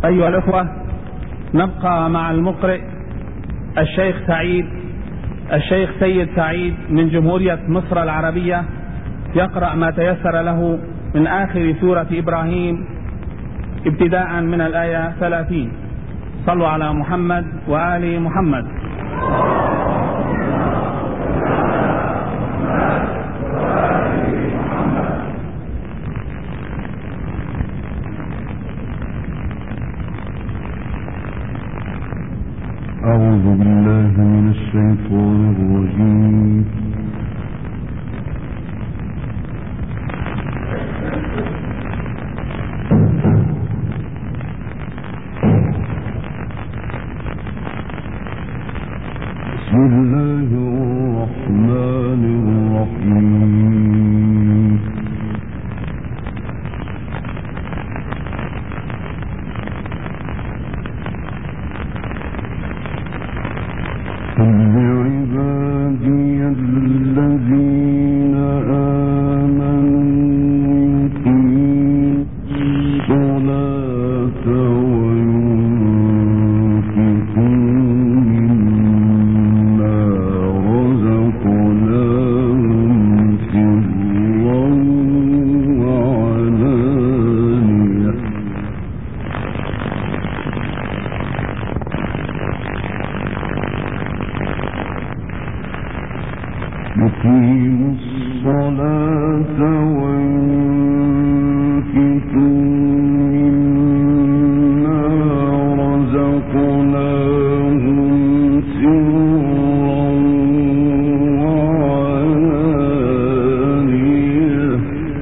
أيها الأخوة، نبقى مع المقرئ الشيخ سيد سعيد من جمهورية مصر العربية، يقرأ ما تيسر له من آخر سورة إبراهيم ابتداء من الآية 30. صلوا على محمد وآل محمد. أعوذ بالله من الشيطان الرجيم. بسم الله الرحمن الرحيم. لعبادي الذين آمنوا يقيموا الصلاة وينفقوا مما رزقناهم سرا وعلانية يقيموا الصلاة وينفقوا مما رزقناهم سرا وعلانية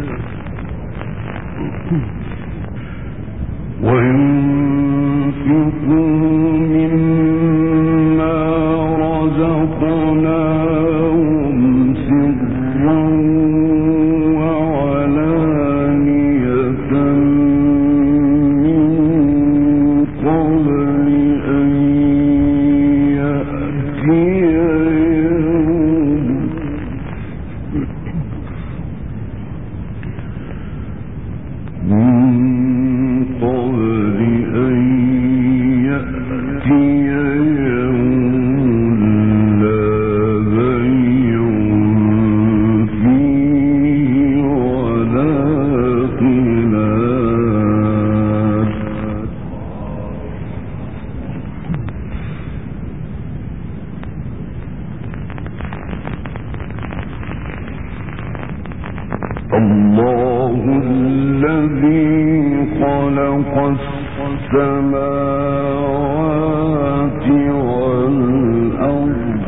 الله الذي خلق السماوات والأرض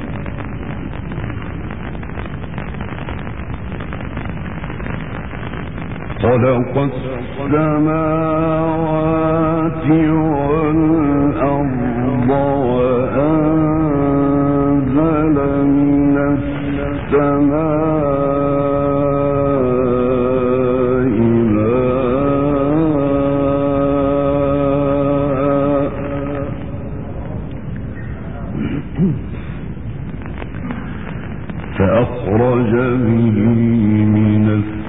وأنزل من السماء فأخرج به من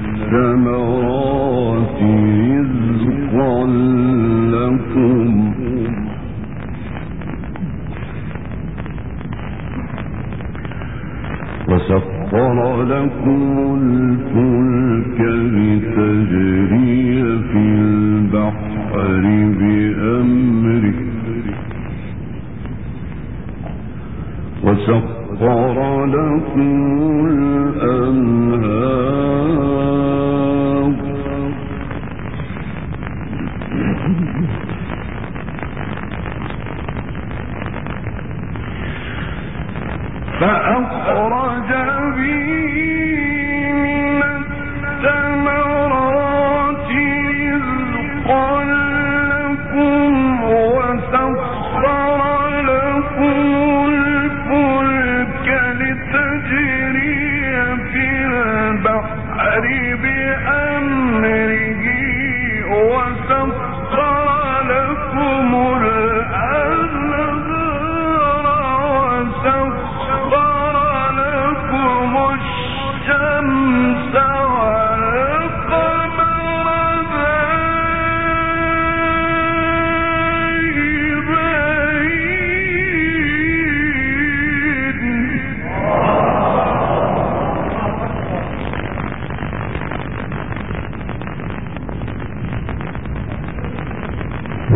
الثمرات رزقا لكم وسخر لكم الفلك لتجري في البحر بأمره وسخر لكم الأنهار فأخرج به من الثمرات رزقا لكم وسخر لكم الفلك لتجري في البحر بأمره وسخر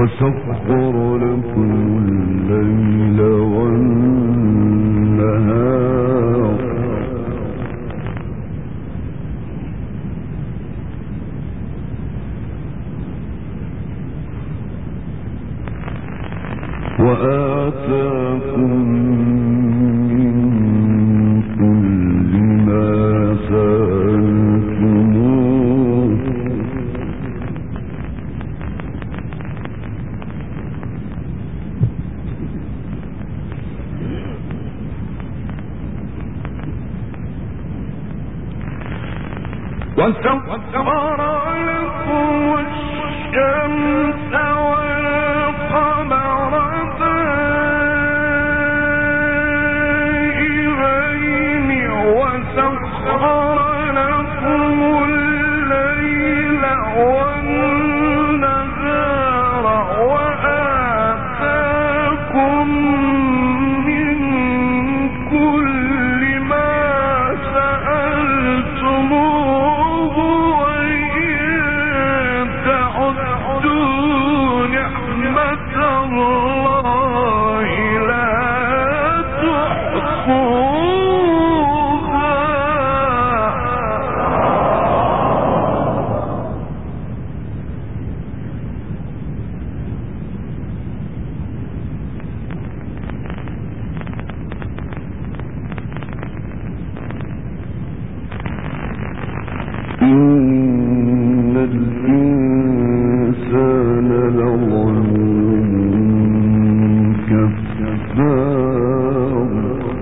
وسخر لكم الليل والنهار وآتاكم من كل ما سألتموه وسخر لكم الشمس والقمر دائبين وسخر لكم الليل والنهار وآتاكم من كل ما سألتموه وإن تعدوا نعمة الله لا تحصوها إن الإنسان لظلوم كفار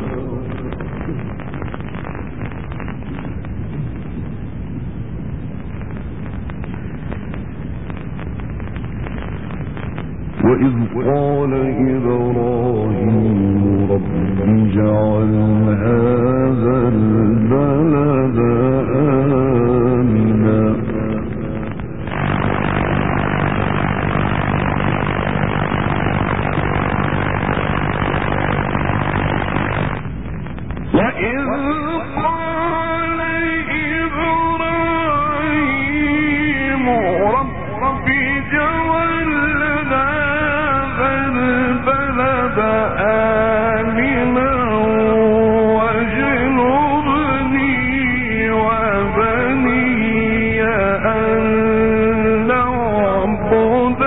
وإذ قال إبراهيم رب اجعل هذا البلد آمنا وإذ قال إبراهيم رب اجعل هذا البلد آمنا واجنبني وبني أن نعبد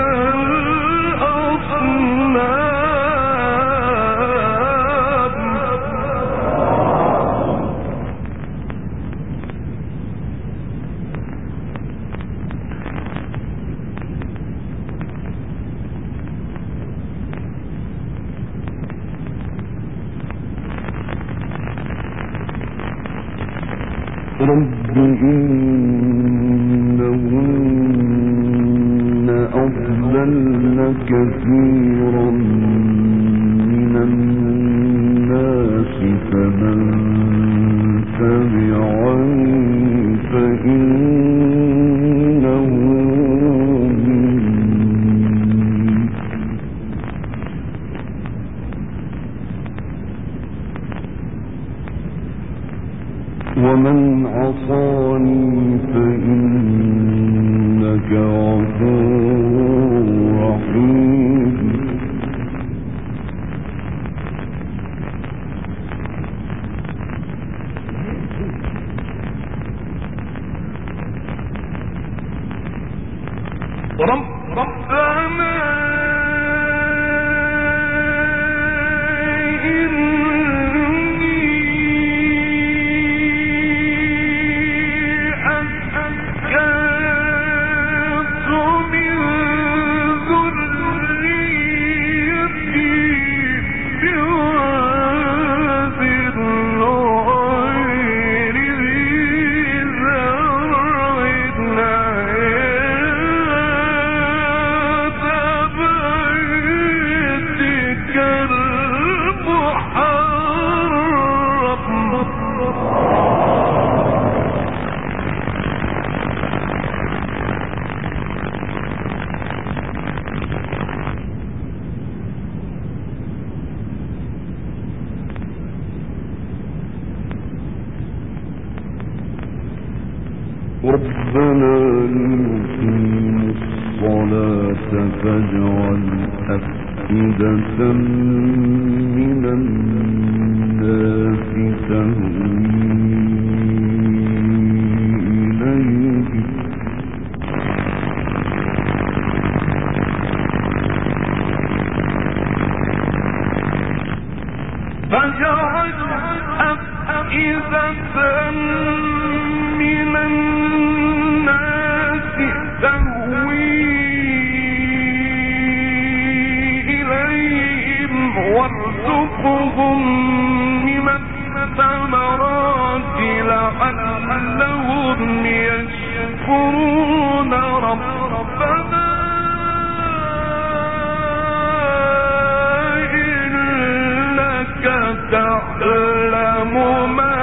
رب إنهن أضللن كثيرا من الناس فمن تبعني فإنه مني ومن عصاني فإنك غفور رحيم ربنا ربنا ليقيموا الصلاة فاجعل أفئدة من الناس تهوي إليه فاجعل أفئدة من الناس تهوي إليهم وارزقهم من الثمرات لعلهم يشكرون ربنا إنك تعلم ما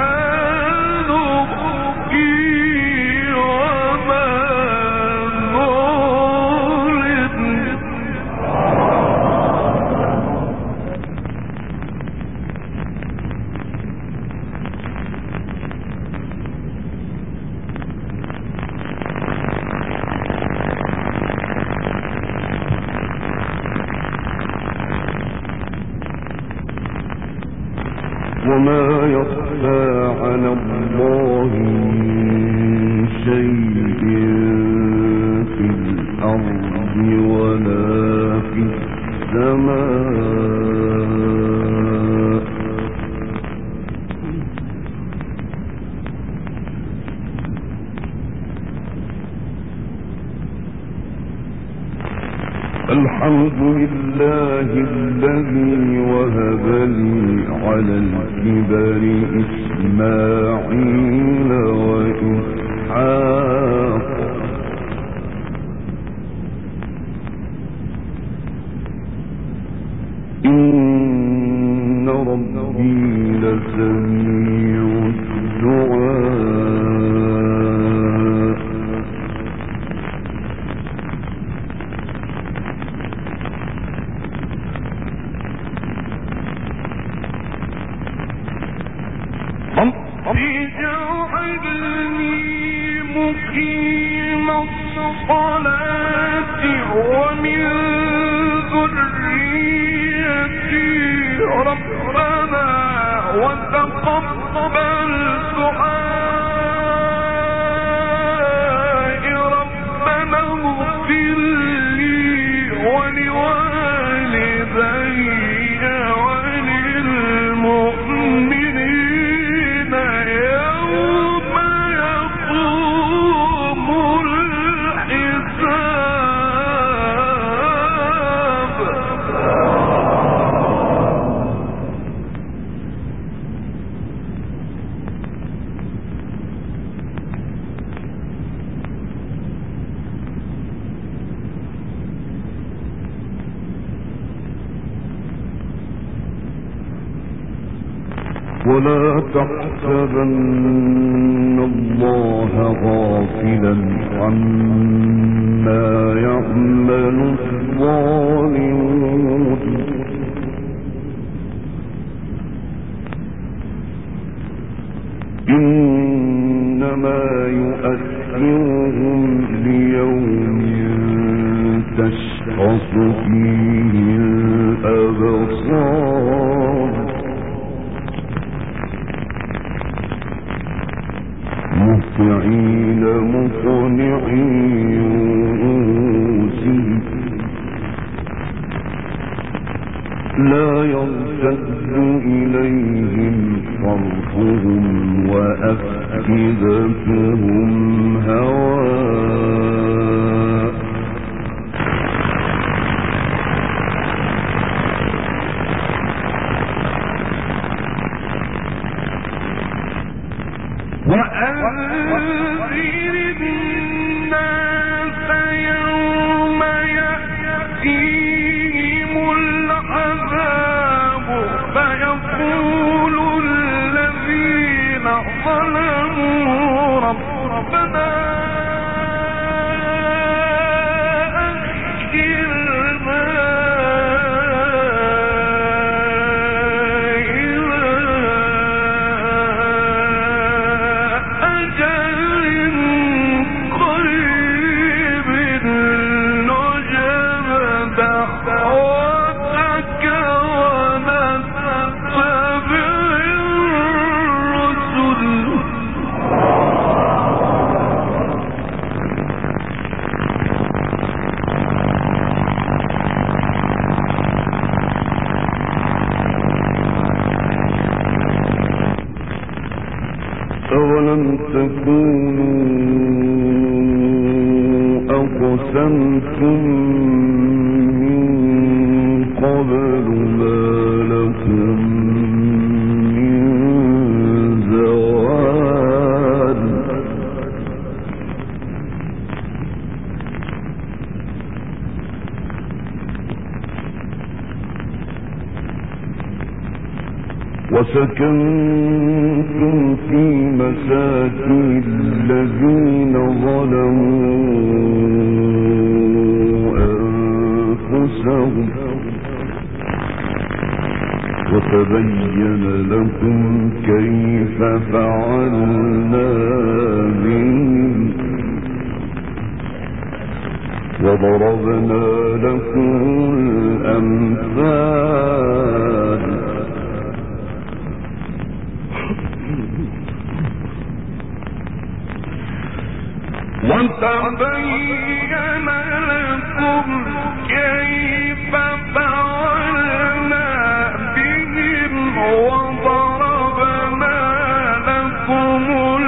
نخفي وما نعلن وما يخفى على الله من شيء في الأرض ولا في السماء الحمد لله الذي وهب لي على الكبر إسماعيل وإسحاق إن ربي لسميع الدعاء اجعلني مقيم الصلاة ومن ذريتي ربنا وتقبل دعائي ربنا اغفر لي ولوالدي وللمؤمنين يوم يقوم الحساب ولا تحسبن الله غافلا عما يعمل الظالمون إنما يؤخرهم ليوم تشخص فيه الأبصار مهطعين مقنعي رؤوسهم لا يرتد إليهم طرفهم وأفئدتهم هواء وأنذر الناس يوم يأتيهم العذاب فيقول الذين ظلموا ربنا تكونوا أقسمتم من قبل ما لكم من زوال وسكنتم في مساكن الذين ظلموا أنفسهم وتبين لكم كيف فعلنا بهم وضربنا لكم الأمثال وتبين لكم كيف فعلنا بهم وضربنا لكم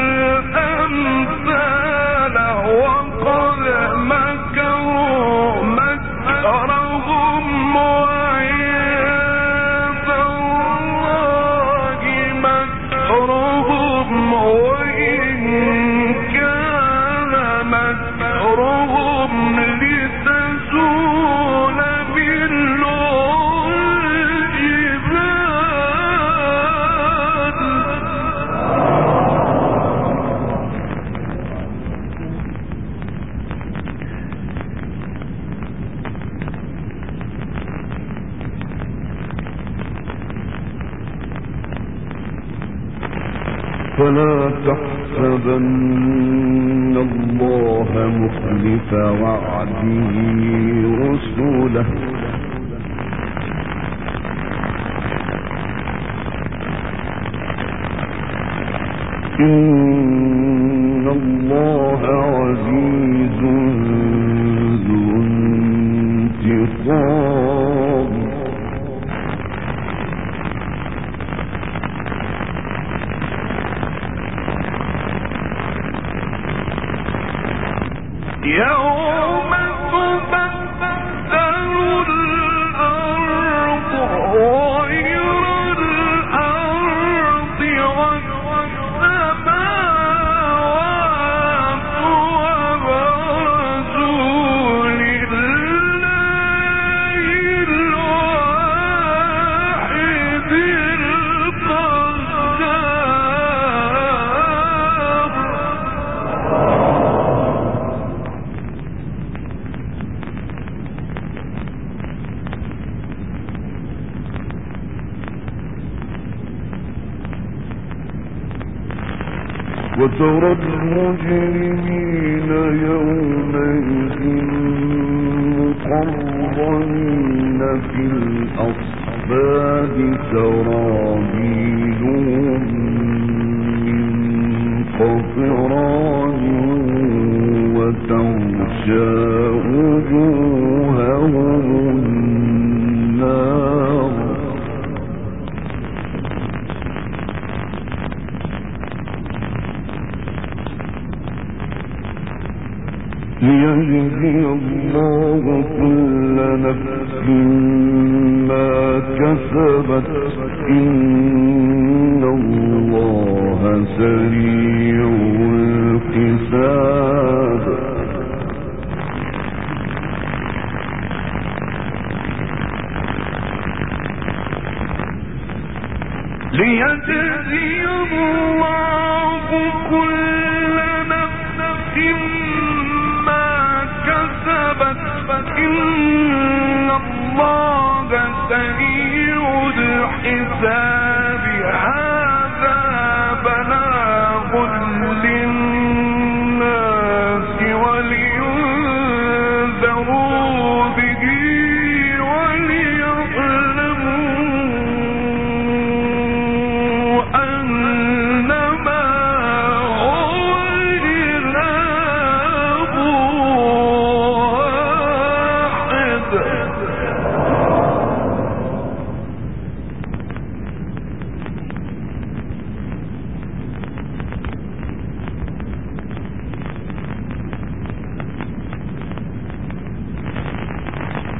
الأمثال وقد مكروا مكرهم وعند الله مكرهم وإن كان مكرهم لتزول منه فلا تحسبن الله مخلف وعده رسله إن الله عزيز ذو انتقام يوم تبدل الأرض غير الأرض والسماوات وبرزوا لله الواحد وترى المجرمين يومئذ مقرنين في الأصفاد سرابيلهم من قطران وتغشى وجوههم النار ليجزي الله كل نفس ما كسبت إن الله سريع الحساب ليجزي الله كل نفس ما كسبت إن الله سريع الحساب هذا بلاغ للناس ولينذروا به وليعلموا أنما هو إله واحد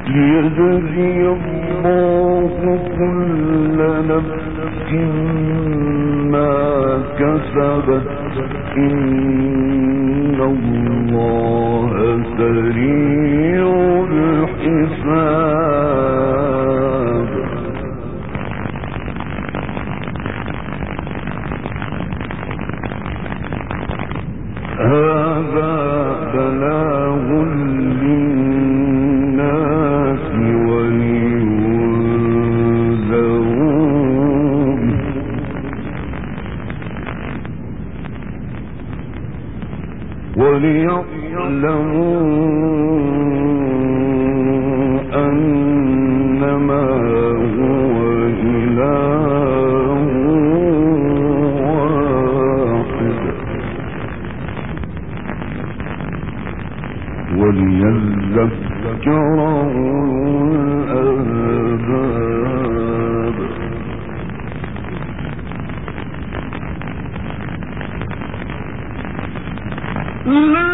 ليجزي الله كل نفس ما كسبت إن الله سريع الحساب هذا بلاغ للناس ولينذرون وليعلموا أنما هو إله واحد وليذكر أولو الألباب لا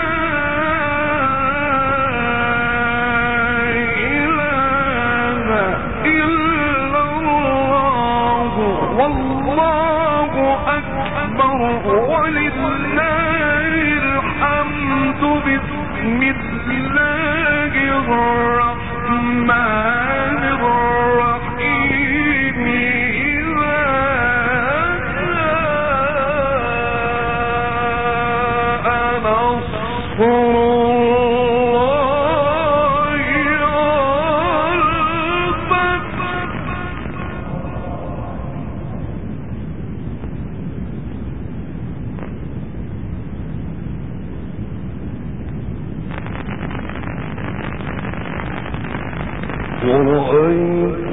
ورأيت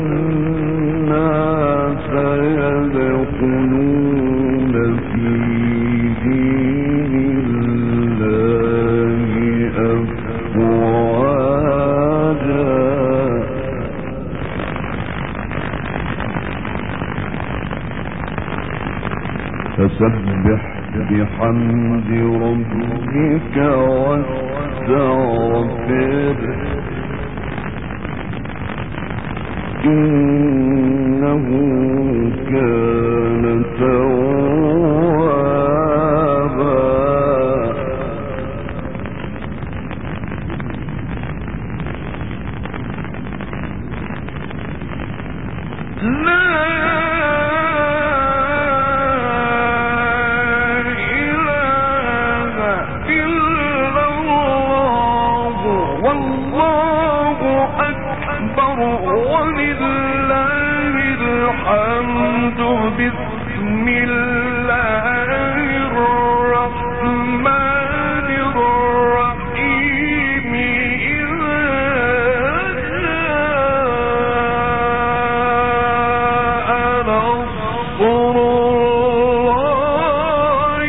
الناس يدخلون في دين الله أفواجا فسبح بحمد ربك واستغفره إنه كان توابا بسم الله الرحمن الرحيم إذا جاء نصر الله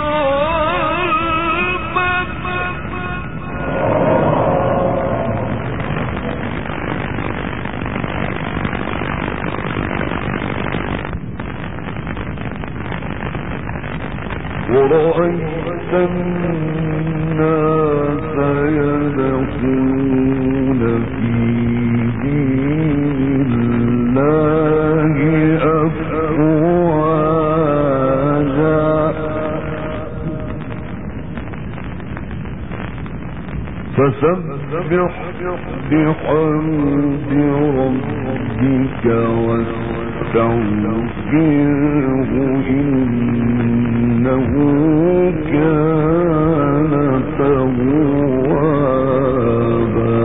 ورأيت الناس يدخلون في دين الله أفواجا فسبح بحمد ربك واستغفره إنه كان توابا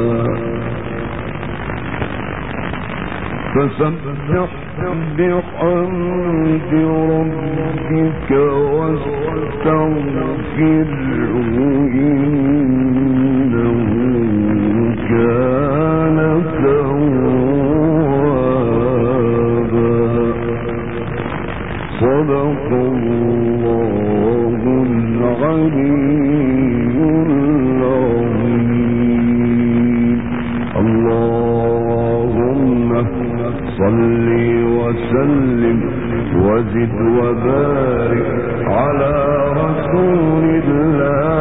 فسبح بحمد ربك واستغفره إنه كان توابا صدق الله العلي العظيم اللهم صل وسلم وزد وبارك على رسول الله